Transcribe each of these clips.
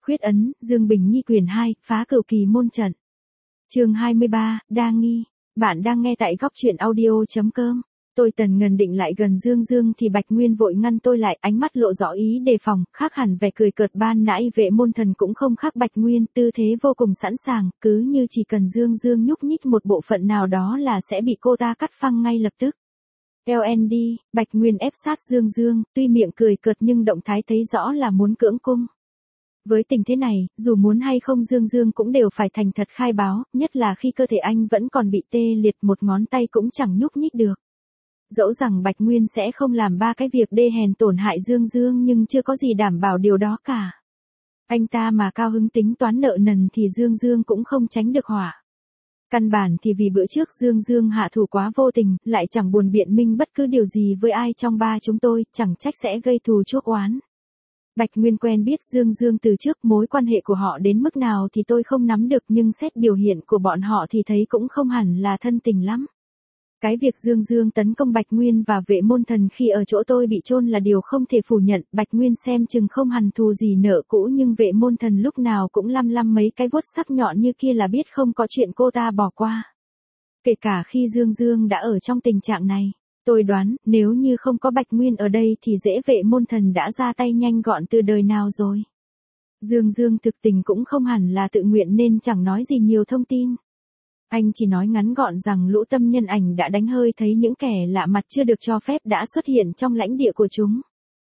Khuyết ấn, Dương Bình Nhi quyển 2, phá cửu kỳ môn trận. Chương 23, đa nghi. Bạn đang nghe tại góc truyện audio.com. Tôi Tần Ngần định lại gần Dương thì Bạch Nguyên vội ngăn tôi lại, ánh mắt lộ rõ ý đề phòng, khác hẳn vẻ cười cợt ban nãy. Vệ môn thần cũng không khác Bạch Nguyên, tư thế vô cùng sẵn sàng, cứ như chỉ cần Dương nhúc nhích một bộ phận nào đó là sẽ bị cô ta cắt phăng ngay lập tức. LND, Bạch Nguyên ép sát Dương, tuy miệng cười cợt nhưng động thái thấy rõ là muốn cưỡng cung. Với tình thế này, dù muốn hay không Dương cũng đều phải thành thật khai báo, nhất là khi cơ thể anh vẫn còn bị tê liệt, một ngón tay cũng chẳng nhúc nhích được. Dẫu rằng Bạch Nguyên sẽ không làm ba cái việc đê hèn tổn hại Dương nhưng chưa có gì đảm bảo điều đó cả. Anh ta mà cao hứng tính toán nợ nần thì Dương cũng không tránh được họa. Căn bản thì vì bữa trước Dương hạ thủ quá vô tình, lại chẳng buồn biện minh bất cứ điều gì với ai trong ba chúng tôi, chẳng trách sẽ gây thù chuốc oán. Bạch Nguyên quen biết Dương từ trước, mối quan hệ của họ đến mức nào thì tôi không nắm được, nhưng xét biểu hiện của bọn họ thì thấy cũng không hẳn là thân tình lắm. Cái việc Dương tấn công Bạch Nguyên và vệ môn thần khi ở chỗ tôi bị chôn là điều không thể phủ nhận. Bạch Nguyên xem chừng không hằn thù gì nợ cũ, nhưng vệ môn thần lúc nào cũng lăm mấy cái vuốt sắc nhọn như kia là biết không có chuyện cô ta bỏ qua. Kể cả khi Dương đã ở trong tình trạng này, tôi đoán nếu như không có Bạch Nguyên ở đây thì dễ vệ môn thần đã ra tay nhanh gọn từ đời nào rồi. Dương thực tình cũng không hẳn là tự nguyện nên chẳng nói gì nhiều thông tin. Anh chỉ nói ngắn gọn rằng lũ tâm nhân ảnh đã đánh hơi thấy những kẻ lạ mặt chưa được cho phép đã xuất hiện trong lãnh địa của chúng.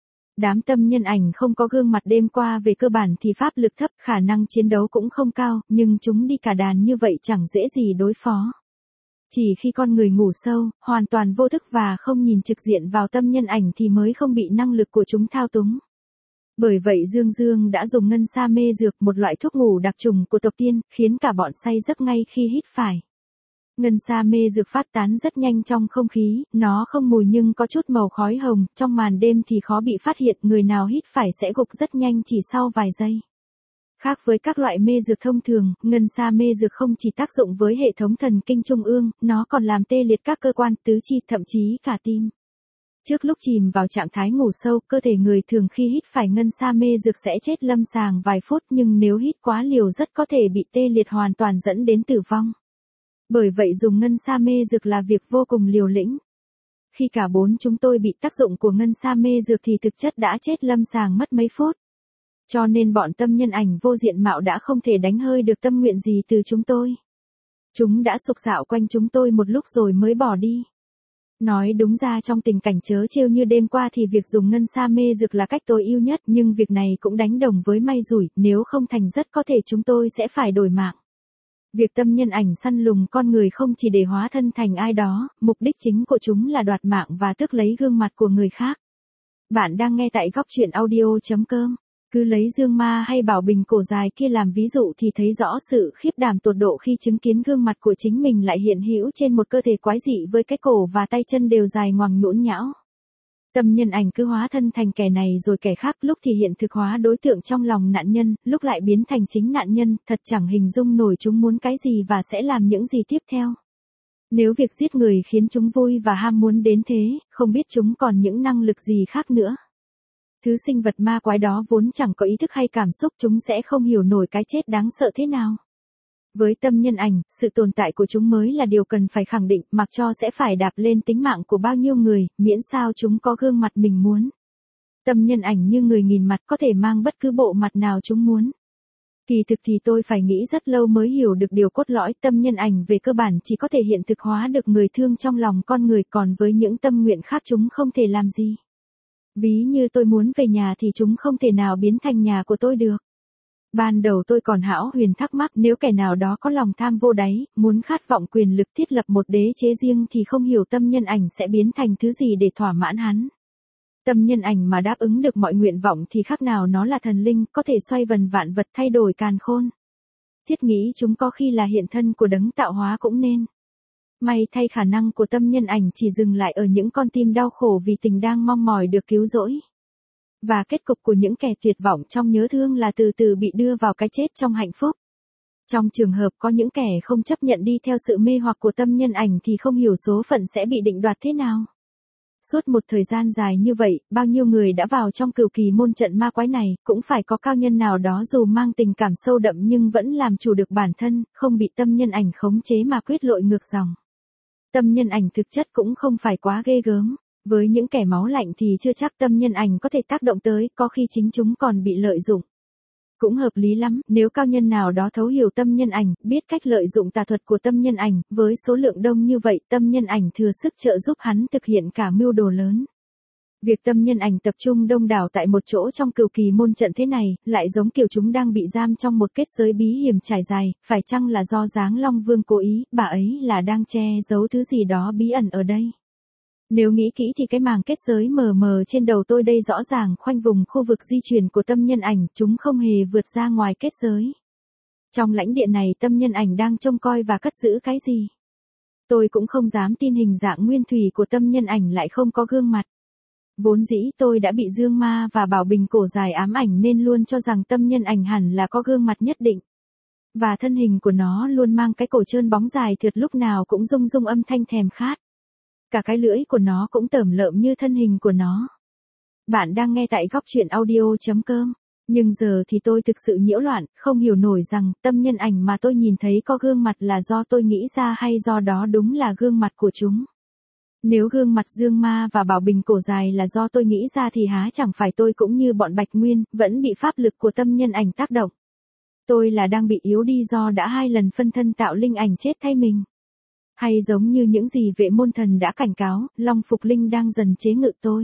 Đám tâm nhân ảnh không có gương mặt đêm qua về cơ bản thì pháp lực thấp, khả năng chiến đấu cũng không cao, nhưng chúng đi cả đàn như vậy chẳng dễ gì đối phó. Chỉ khi con người ngủ sâu, hoàn toàn vô thức và không nhìn trực diện vào tâm nhân ảnh thì mới không bị năng lực của chúng thao túng. Bởi vậy Dương đã dùng ngân sa mê dược, một loại thuốc ngủ đặc trùng của tộc tiên, khiến cả bọn say giấc ngay khi hít phải. Ngân sa mê dược phát tán rất nhanh trong không khí, nó không mùi nhưng có chút màu khói hồng, trong màn đêm thì khó bị phát hiện, người nào hít phải sẽ gục rất nhanh chỉ sau vài giây. Khác với các loại mê dược thông thường, ngân sa mê dược không chỉ tác dụng với hệ thống thần kinh trung ương, nó còn làm tê liệt các cơ quan tứ chi, thậm chí cả tim. Trước lúc chìm vào trạng thái ngủ sâu, cơ thể người thường khi hít phải ngân sa mê dược sẽ chết lâm sàng vài phút, nhưng nếu hít quá liều rất có thể bị tê liệt hoàn toàn dẫn đến tử vong. Bởi vậy dùng ngân sa mê dược là việc vô cùng liều lĩnh. Khi cả bốn chúng tôi bị tác dụng của ngân sa mê dược thì thực chất đã chết lâm sàng mất mấy phút. Cho nên bọn tâm nhân ảnh vô diện mạo đã không thể đánh hơi được tâm nguyện gì từ chúng tôi. Chúng đã sục sạo quanh chúng tôi một lúc rồi mới bỏ đi. Nói đúng ra trong tình cảnh trớ trêu như đêm qua thì việc dùng ngân sa mê dược là cách tối ưu nhất, nhưng việc này cũng đánh đồng với may rủi, nếu không thành rất có thể chúng tôi sẽ phải đổi mạng. Việc tâm nhân ảnh săn lùng con người không chỉ để hóa thân thành ai đó, mục đích chính của chúng là đoạt mạng và tước lấy gương mặt của người khác. Bạn đang nghe tại góc truyện audio.com. Cứ lấy Dương Ma hay Bảo Bình cổ dài kia làm ví dụ thì thấy rõ sự khiếp đảm tột độ khi chứng kiến gương mặt của chính mình lại hiện hữu trên một cơ thể quái dị với cái cổ và tay chân đều dài ngoằng nhũn nhão. Tâm nhân ảnh cứ hóa thân thành kẻ này rồi kẻ khác, lúc thì hiện thực hóa đối tượng trong lòng nạn nhân, lúc lại biến thành chính nạn nhân, thật chẳng hình dung nổi chúng muốn cái gì và sẽ làm những gì tiếp theo. Nếu việc giết người khiến chúng vui và ham muốn đến thế, không biết chúng còn những năng lực gì khác nữa. Thứ sinh vật ma quái đó vốn chẳng có ý thức hay cảm xúc, chúng sẽ không hiểu nổi cái chết đáng sợ thế nào. Với tâm nhân ảnh, sự tồn tại của chúng mới là điều cần phải khẳng định, mặc cho sẽ phải đạp lên tính mạng của bao nhiêu người, miễn sao chúng có gương mặt mình muốn. Tâm nhân ảnh như người nghìn mặt, có thể mang bất cứ bộ mặt nào chúng muốn. Kỳ thực thì tôi phải nghĩ rất lâu mới hiểu được điều cốt lõi, tâm nhân ảnh về cơ bản chỉ có thể hiện thực hóa được người thương trong lòng con người, còn với những tâm nguyện khác chúng không thể làm gì. Ví như tôi muốn về nhà thì chúng không thể nào biến thành nhà của tôi được. Ban đầu tôi còn hão huyền thắc mắc, nếu kẻ nào đó có lòng tham vô đáy, muốn khát vọng quyền lực thiết lập một đế chế riêng thì không hiểu tâm nhân ảnh sẽ biến thành thứ gì để thỏa mãn hắn. Tâm nhân ảnh mà đáp ứng được mọi nguyện vọng thì khác nào nó là thần linh, có thể xoay vần vạn vật thay đổi càn khôn. Thiết nghĩ chúng có khi là hiện thân của đấng tạo hóa cũng nên. May thay khả năng của tâm nhân ảnh chỉ dừng lại ở những con tim đau khổ vì tình đang mong mỏi được cứu rỗi. Và kết cục của những kẻ tuyệt vọng trong nhớ thương là từ từ bị đưa vào cái chết trong hạnh phúc. Trong trường hợp có những kẻ không chấp nhận đi theo sự mê hoặc của tâm nhân ảnh thì không hiểu số phận sẽ bị định đoạt thế nào. Suốt một thời gian dài như vậy, bao nhiêu người đã vào trong cửu kỳ môn trận ma quái này, cũng phải có cao nhân nào đó dù mang tình cảm sâu đậm nhưng vẫn làm chủ được bản thân, không bị tâm nhân ảnh khống chế mà quyết lội ngược dòng. Tâm nhân ảnh thực chất cũng không phải quá ghê gớm. Với những kẻ máu lạnh thì chưa chắc tâm nhân ảnh có thể tác động tới, có khi chính chúng còn bị lợi dụng. Cũng hợp lý lắm, nếu cao nhân nào đó thấu hiểu tâm nhân ảnh, biết cách lợi dụng tà thuật của tâm nhân ảnh, với số lượng đông như vậy, tâm nhân ảnh thừa sức trợ giúp hắn thực hiện cả mưu đồ lớn. Việc tâm nhân ảnh tập trung đông đảo tại một chỗ trong cửu kỳ môn trận thế này, lại giống kiểu chúng đang bị giam trong một kết giới bí hiểm trải dài, phải chăng là do Giáng Long Vương cố ý, bà ấy là đang che giấu thứ gì đó bí ẩn ở đây. Nếu nghĩ kỹ thì cái màng kết giới mờ mờ trên đầu tôi đây rõ ràng khoanh vùng khu vực di chuyển của tâm nhân ảnh, chúng không hề vượt ra ngoài kết giới. Trong lãnh địa này tâm nhân ảnh đang trông coi và cất giữ cái gì? Tôi cũng không dám tin hình dạng nguyên thủy của tâm nhân ảnh lại không có gương mặt. Vốn dĩ tôi đã bị Dương Ma và Bảo Bình cổ dài ám ảnh nên luôn cho rằng tâm nhân ảnh hẳn là có gương mặt nhất định. Và thân hình của nó luôn mang cái cổ trơn bóng dài thượt lúc nào cũng rung rung âm thanh thèm khát. Cả cái lưỡi của nó cũng tởm lợm như thân hình của nó. Bạn đang nghe tại góc truyện audio.com. Nhưng giờ thì tôi thực sự nhiễu loạn, không hiểu nổi rằng tâm nhân ảnh mà tôi nhìn thấy có gương mặt là do tôi nghĩ ra hay do đó đúng là gương mặt của chúng. Nếu gương mặt Dương Ma và Bảo Bình cổ dài là do tôi nghĩ ra thì há chẳng phải tôi cũng như bọn Bạch Nguyên, vẫn bị pháp lực của tâm nhân ảnh tác động. Tôi là đang bị yếu đi do đã 2 lần phân thân tạo linh ảnh chết thay mình. Hay giống như những gì vệ môn thần đã cảnh cáo, Long Phục Linh đang dần chế ngự tôi.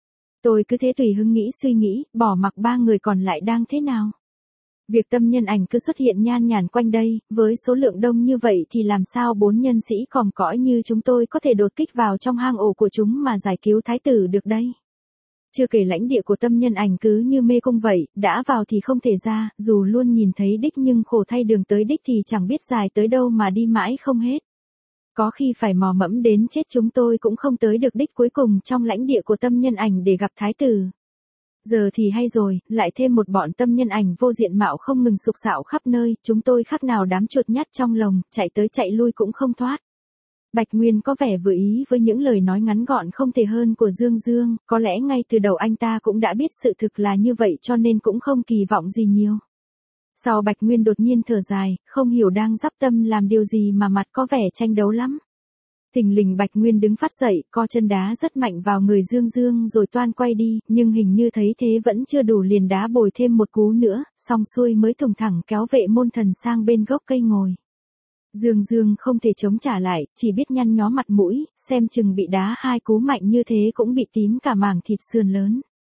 Tôi cứ thế tùy hứng nghĩ suy nghĩ, bỏ mặc 3 người còn lại đang thế nào. Việc tâm nhân ảnh cứ xuất hiện nhan nhản quanh đây, với số lượng đông như vậy thì làm sao 4 nhân sĩ còm cõi như chúng tôi có thể đột kích vào trong hang ổ của chúng mà giải cứu thái tử được đây. Chưa kể lãnh địa của tâm nhân ảnh cứ như mê cung vậy, đã vào thì không thể ra, dù luôn nhìn thấy đích nhưng khổ thay đường tới đích thì chẳng biết dài tới đâu mà đi mãi không hết. Có khi phải mò mẫm đến chết chúng tôi cũng không tới được đích cuối cùng trong lãnh địa của tâm nhân ảnh để gặp thái tử. Giờ thì hay rồi, lại thêm một bọn tâm nhân ảnh vô diện mạo không ngừng sục sạo khắp nơi, chúng tôi khác nào đám chuột nhắt trong lồng, chạy tới chạy lui cũng không thoát. Bạch Nguyên có vẻ vừa ý với những lời nói ngắn gọn không thể hơn của Dương Dương, có lẽ ngay từ đầu anh ta cũng đã biết sự thực là như vậy cho nên cũng không kỳ vọng gì nhiều. Sau Bạch Nguyên đột nhiên thở dài, không hiểu đang dắp tâm làm điều gì mà mặt có vẻ tranh đấu lắm. Thình lình Bạch Nguyên đứng phát dậy, co chân đá rất mạnh vào người Dương Dương rồi toan quay đi, nhưng hình như thấy thế vẫn chưa đủ liền đá bồi thêm một cú nữa, xong xuôi mới thùng thẳng kéo vệ môn thần sang bên gốc cây ngồi. Dương Dương không thể chống trả lại, chỉ biết nhăn nhó mặt mũi, xem chừng bị đá 2 cú mạnh như thế cũng bị tím cả mảng thịt sườn lớn.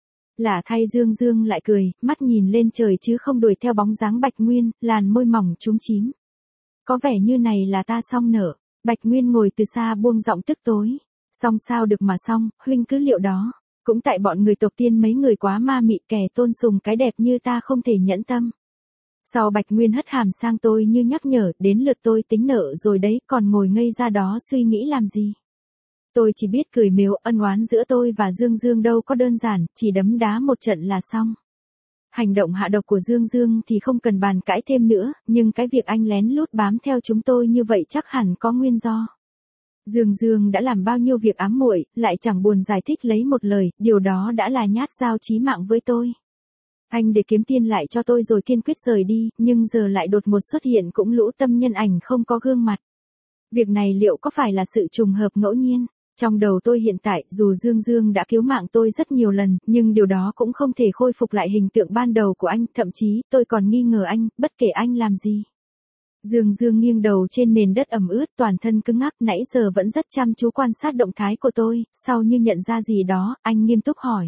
Lạ thay Dương Dương lại cười, mắt nhìn lên trời chứ không đuổi theo bóng dáng Bạch Nguyên, làn môi mỏng chúm chím. Có vẻ như này là ta xong nở. Bạch Nguyên ngồi từ xa buông giọng tức tối. Xong sao được mà xong, huynh cứ liệu đó. Cũng tại bọn người tộc tiên mấy người quá ma mị kẻ tôn sùng cái đẹp như ta không thể nhẫn tâm. Sau Bạch Nguyên hất hàm sang tôi như nhắc nhở, đến lượt tôi tính nợ rồi đấy, còn ngồi ngây ra đó suy nghĩ làm gì. Tôi chỉ biết cười mếu, ân oán giữa tôi và Dương Dương đâu có đơn giản, chỉ đấm đá một trận là xong. Hành động hạ độc của Dương Dương thì không cần bàn cãi thêm nữa, nhưng cái việc anh lén lút bám theo chúng tôi như vậy chắc hẳn có nguyên do. Dương Dương đã làm bao nhiêu việc ám muội, lại chẳng buồn giải thích lấy một lời, điều đó đã là nhát dao chí mạng với tôi. Anh để kiếm tiền lại cho tôi rồi kiên quyết rời đi, nhưng giờ lại đột ngột xuất hiện cũng lũ tâm nhân ảnh không có gương mặt. Việc này liệu có phải là sự trùng hợp ngẫu nhiên? Trong đầu tôi hiện tại, dù Dương Dương đã cứu mạng tôi rất nhiều lần, nhưng điều đó cũng không thể khôi phục lại hình tượng ban đầu của anh, thậm chí, tôi còn nghi ngờ anh, bất kể anh làm gì. Dương Dương nghiêng đầu trên nền đất ẩm ướt, toàn thân cứng ngắc, nãy giờ vẫn rất chăm chú quan sát động thái của tôi, sau như nhận ra gì đó, anh nghiêm túc hỏi.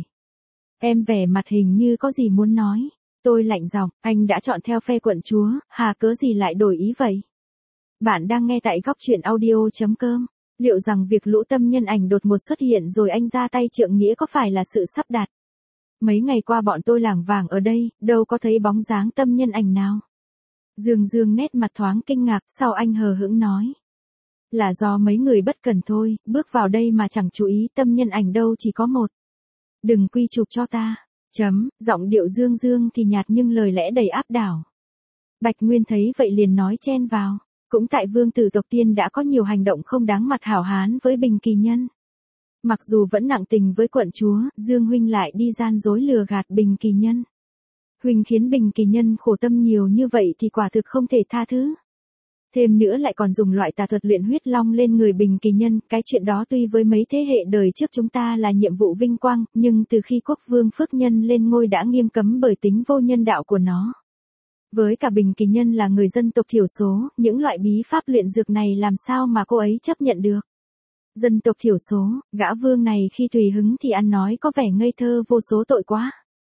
Em vẻ mặt hình như có gì muốn nói. Tôi lạnh giọng, anh đã chọn theo phe quận chúa, hà cớ gì lại đổi ý vậy? Bạn đang nghe tại góc truyện audio.com. Liệu rằng việc lũ tâm nhân ảnh đột ngột xuất hiện rồi anh ra tay trượng nghĩa có phải là sự sắp đặt? Mấy ngày qua bọn tôi lảng vảng ở đây, đâu có thấy bóng dáng tâm nhân ảnh nào. Dương Dương nét mặt thoáng kinh ngạc, sau anh hờ hững nói. Là do mấy người bất cẩn thôi, bước vào đây mà chẳng chú ý tâm nhân ảnh đâu chỉ có một. Đừng quy chụp cho ta. Giọng điệu Dương Dương thì nhạt nhưng lời lẽ đầy áp đảo. Bạch Nguyên thấy vậy liền nói chen vào. Cũng tại vương tử tộc tiên đã có nhiều hành động không đáng mặt hảo hán với Bình Kỳ Nhân. Mặc dù vẫn nặng tình với quận chúa, Dương huynh lại đi gian dối lừa gạt Bình Kỳ Nhân. Huynh khiến Bình Kỳ Nhân khổ tâm nhiều như vậy thì quả thực không thể tha thứ. Thêm nữa lại còn dùng loại tà thuật luyện huyết long lên người Bình Kỳ Nhân, cái chuyện đó tuy với mấy thế hệ đời trước chúng ta là nhiệm vụ vinh quang, nhưng từ khi quốc vương Phước Nhân lên ngôi đã nghiêm cấm bởi tính vô nhân đạo của nó. Với cả Bình Kỳ Nhân là người dân tộc thiểu số, những loại bí pháp luyện dược này làm sao mà cô ấy chấp nhận được. Dân tộc thiểu số, gã vương này khi tùy hứng thì ăn nói có vẻ ngây thơ vô số tội quá.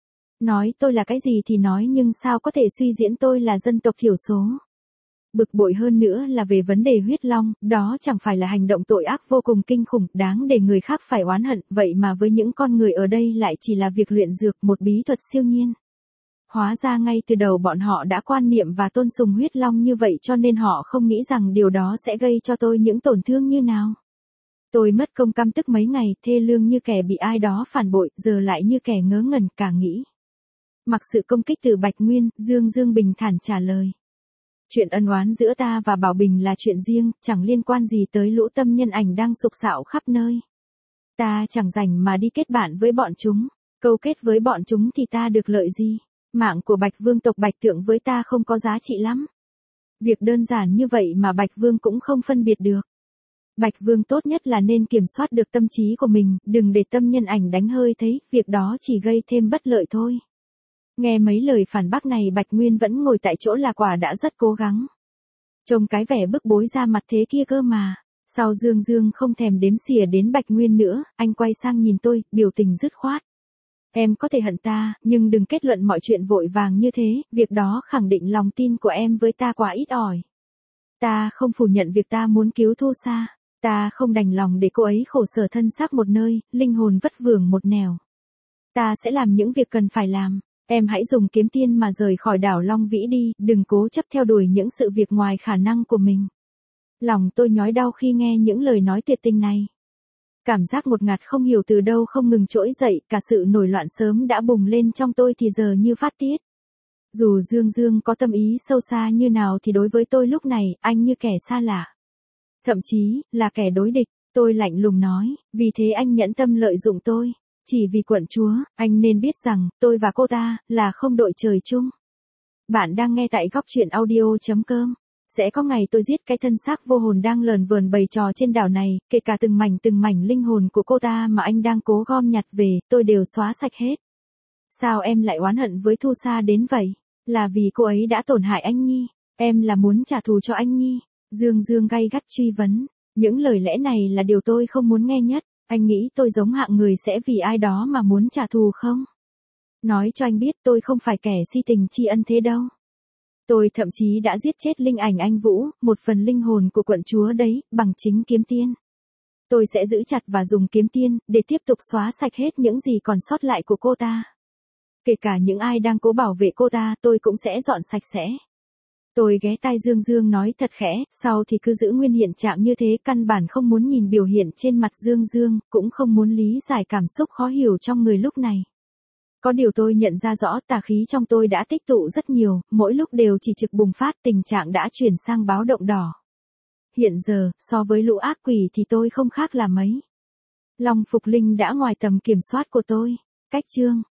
Nói tôi là cái gì thì nói nhưng sao có thể suy diễn tôi là dân tộc thiểu số. Bực bội hơn nữa là về vấn đề huyết long, đó chẳng phải là hành động tội ác vô cùng kinh khủng, đáng để người khác phải oán hận, vậy mà với những con người ở đây lại chỉ là việc luyện dược, một bí thuật siêu nhiên. Hóa ra ngay từ đầu bọn họ đã quan niệm và tôn sùng huyết long như vậy cho nên họ không nghĩ rằng điều đó sẽ gây cho tôi những tổn thương như nào. Tôi mất công căm tức mấy ngày, thê lương như kẻ bị ai đó phản bội, giờ lại như kẻ ngớ ngẩn, càng nghĩ. Mặc sự công kích từ Bạch Nguyên, Dương bình thản trả lời. Chuyện ân oán giữa ta và Bảo Bình là chuyện riêng, chẳng liên quan gì tới lũ tâm nhân ảnh đang sục sạo khắp nơi. Ta chẳng rảnh mà đi kết bạn với bọn chúng, câu kết với bọn chúng thì ta được lợi gì, mạng của Bạch Vương tộc Bạch Tượng với ta không có giá trị lắm. Việc đơn giản như vậy mà Bạch Vương cũng không phân biệt được. Bạch Vương tốt nhất là nên kiểm soát được tâm trí của mình, đừng để tâm nhân ảnh đánh hơi thấy, việc đó chỉ gây thêm bất lợi thôi. Nghe mấy lời phản bác này Bạch Nguyên vẫn ngồi tại chỗ là quả đã rất cố gắng. Trông cái vẻ bức bối ra mặt thế kia cơ mà. Sau Dương không thèm đếm xỉa đến Bạch Nguyên nữa, anh quay sang nhìn tôi, biểu tình dứt khoát. Em có thể hận ta, nhưng đừng kết luận mọi chuyện vội vàng như thế, việc đó khẳng định lòng tin của em với ta quá ít ỏi. Ta không phủ nhận việc ta muốn cứu Thu Sa, ta không đành lòng để cô ấy khổ sở thân xác một nơi, linh hồn vất vưởng một nẻo. Ta sẽ làm những việc cần phải làm. Em hãy dùng kiếm tiên mà rời khỏi đảo Long Vĩ đi, đừng cố chấp theo đuổi những sự việc ngoài khả năng của mình. Lòng tôi nhói đau khi nghe những lời nói tuyệt tình này. Cảm giác ngột ngạt không hiểu từ đâu không ngừng trỗi dậy, cả sự nổi loạn sớm đã bùng lên trong tôi thì giờ như phát tiết. Dù Dương có tâm ý sâu xa như nào thì đối với tôi lúc này, anh như kẻ xa lạ. Thậm chí, là kẻ đối địch, tôi lạnh lùng nói, vì thế anh nhẫn tâm lợi dụng tôi. Chỉ vì quận chúa, anh nên biết rằng, tôi và cô ta, là không đội trời chung. Bạn đang nghe tại góc truyện audio.com. Sẽ có ngày tôi giết cái thân xác vô hồn đang lờn vờn bày trò trên đảo này, kể cả từng mảnh linh hồn của cô ta mà anh đang cố gom nhặt về, tôi đều xóa sạch hết. Sao em lại oán hận với Thu Sa đến vậy? Là vì cô ấy đã tổn hại anh Nhi. Em là muốn trả thù cho anh Nhi. Dương gay gắt truy vấn. Những lời lẽ này là điều tôi không muốn nghe nhất. Anh nghĩ tôi giống hạng người sẽ vì ai đó mà muốn trả thù không? Nói cho anh biết tôi không phải kẻ si tình tri ân thế đâu. Tôi thậm chí đã giết chết linh ảnh anh Vũ, một phần linh hồn của quận chúa đấy, bằng chính kiếm tiên. Tôi sẽ giữ chặt và dùng kiếm tiên, để tiếp tục xóa sạch hết những gì còn sót lại của cô ta. Kể cả những ai đang cố bảo vệ cô ta, tôi cũng sẽ dọn sạch sẽ. Tôi ghé tai Dương nói thật khẽ, sau thì cứ giữ nguyên hiện trạng như thế, căn bản không muốn nhìn biểu hiện trên mặt Dương, cũng không muốn lý giải cảm xúc khó hiểu trong người lúc này. Có điều tôi nhận ra rõ tà khí trong tôi đã tích tụ rất nhiều, mỗi lúc đều chỉ trực bùng phát, tình trạng đã chuyển sang báo động đỏ. Hiện giờ, so với lũ ác quỷ thì tôi không khác là mấy. Long Phục Linh đã ngoài tầm kiểm soát của tôi. Cách chương